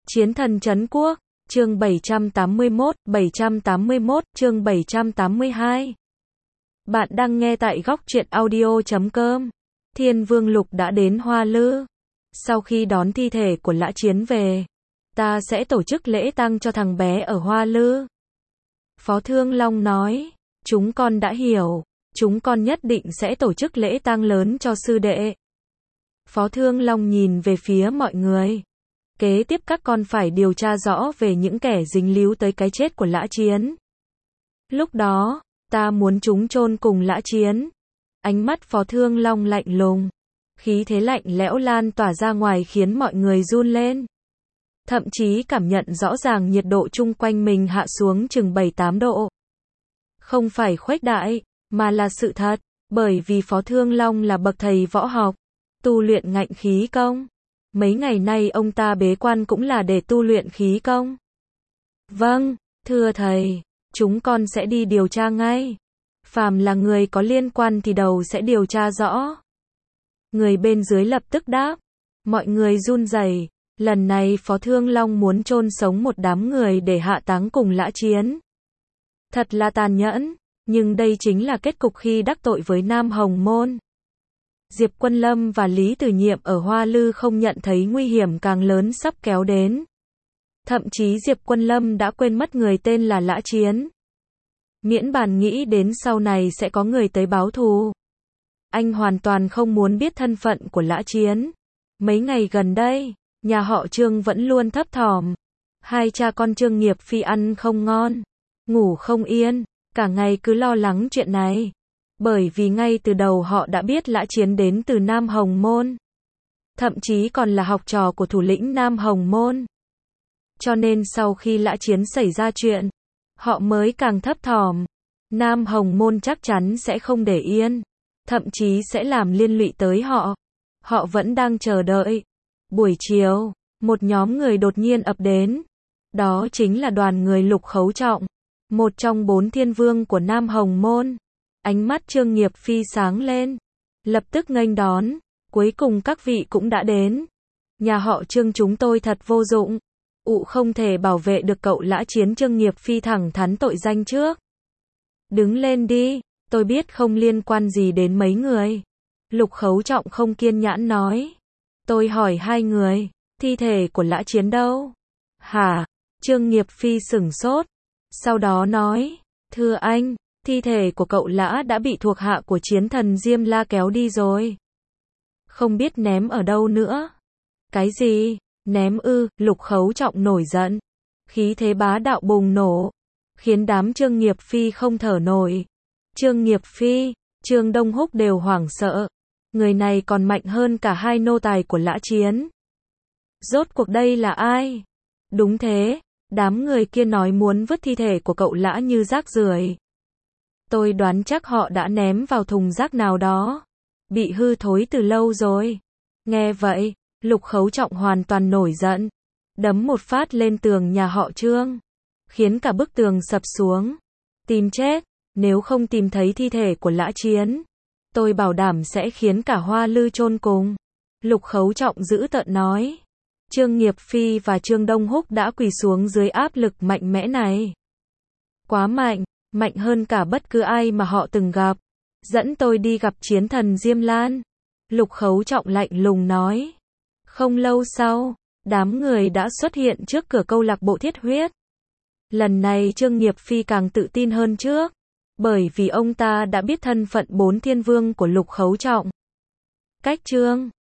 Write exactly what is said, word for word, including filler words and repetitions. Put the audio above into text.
Chiến thần trấn quốc, chương bảy trăm tám mươi mốt, bảy trăm tám mươi mốt, chương bảy trăm tám mươi hai. Bạn đang nghe tại góc truyện audio chấm com. Thiên Vương Lục đã đến Hoa Lư. Sau khi đón thi thể của Lã Chiến về, ta sẽ tổ chức lễ tang cho thằng bé ở Hoa Lư. Phó Thương Long nói, chúng con đã hiểu, chúng con nhất định sẽ tổ chức lễ tang lớn cho sư đệ. Phó Thương Long nhìn về phía mọi người. Kế tiếp các con phải điều tra rõ về những kẻ dính líu tới cái chết của Lã Chiến. Lúc đó, ta muốn chúng chôn cùng Lã Chiến. Ánh mắt Phó Thương Long lạnh lùng. Khí thế lạnh lẽo lan tỏa ra ngoài khiến mọi người run lên. Thậm chí cảm nhận rõ ràng nhiệt độ chung quanh mình hạ xuống chừng bảy tám độ. Không phải khuếch đại, mà là sự thật, bởi vì Phó Thương Long là bậc thầy võ học, tu luyện ngạnh khí công. Mấy ngày nay ông ta bế quan cũng là để tu luyện khí công. Vâng, thưa thầy, chúng con sẽ đi điều tra ngay. Phàm là người có liên quan thì đầu sẽ điều tra rõ. Người bên dưới lập tức đáp. Mọi người run rẩy. Lần này Phó Thương Long muốn chôn sống một đám người để hạ táng cùng Lã Chiến. Thật là tàn nhẫn, nhưng đây chính là kết cục khi đắc tội với Nam Hồng Môn. Diệp Quân Lâm và Lý Tử Nhiệm ở Hoa Lư không nhận thấy nguy hiểm càng lớn sắp kéo đến. Thậm chí Diệp Quân Lâm đã quên mất người tên là Lã Chiến. Miễn bàn nghĩ đến sau này sẽ có người tới báo thù. Anh hoàn toàn không muốn biết thân phận của Lã Chiến. Mấy ngày gần đây, nhà họ Trương vẫn luôn thấp thỏm. Hai cha con Trương Nghiệp Phi ăn không ngon, ngủ không yên, cả ngày cứ lo lắng chuyện này. Bởi vì ngay từ đầu họ đã biết Lã Chiến đến từ Nam Hồng Môn. Thậm chí còn là học trò của thủ lĩnh Nam Hồng Môn. Cho nên sau khi Lã Chiến xảy ra chuyện, họ mới càng thấp thỏm. Nam Hồng Môn chắc chắn sẽ không để yên. Thậm chí sẽ làm liên lụy tới họ. Họ vẫn đang chờ đợi. Buổi chiều, một nhóm người đột nhiên ập đến. Đó chính là đoàn người Lục Khấu Trọng, một trong bốn thiên vương của Nam Hồng Môn. Ánh mắt Trương Nghiệp Phi sáng lên, lập tức nghênh đón, cuối cùng các vị cũng đã đến. Nhà họ Trương chúng tôi thật vô dụng, ụ không thể bảo vệ được cậu Lã Chiến. Trương Nghiệp Phi thẳng thắn tội danh trước. Đứng lên đi, tôi biết không liên quan gì đến mấy người. Lục Khấu Trọng không kiên nhẫn nói. Tôi hỏi hai người, thi thể của Lã Chiến đâu? Hả? Trương Nghiệp Phi sửng sốt, sau đó nói, thưa anh, thi thể của cậu Lã đã bị thuộc hạ của chiến thần Diêm La kéo đi rồi. Không biết ném ở đâu nữa. Cái gì? Ném ư? Lục Khấu Trọng nổi giận. Khí thế bá đạo bùng nổ, khiến đám Trương Nghiệp Phi không thở nổi. Trương Nghiệp Phi, Trương Đông Húc đều hoảng sợ. Người này còn mạnh hơn cả hai nô tài của Lã Chiến. Rốt cuộc đây là ai? Đúng thế, đám người kia nói muốn vứt thi thể của cậu Lã như rác rưởi. Tôi đoán chắc họ đã ném vào thùng rác nào đó, bị hư thối từ lâu rồi. Nghe vậy, Lục Khấu Trọng hoàn toàn nổi giận, đấm một phát lên tường nhà họ Trương, khiến cả bức tường sập xuống. Tìm chết, nếu không tìm thấy thi thể của Lã Chiến, tôi bảo đảm sẽ khiến cả Hoa Lư chôn cùng. Lục Khấu Trọng dữ tợn nói. Trương Nghiệp Phi và Trương Đông Húc đã quỳ xuống dưới áp lực mạnh mẽ này. Quá mạnh, mạnh hơn cả bất cứ ai mà họ từng gặp. Dẫn tôi đi gặp chiến thần Diêm Lan. Lục Khấu Trọng lạnh lùng nói. Không lâu sau, đám người đã xuất hiện trước cửa câu lạc bộ Thiết Huyết. Lần này Trương Nghiệp Phi càng tự tin hơn trước, bởi vì ông ta đã biết thân phận bốn thiên vương của Lục Khấu Trọng. Cách Trương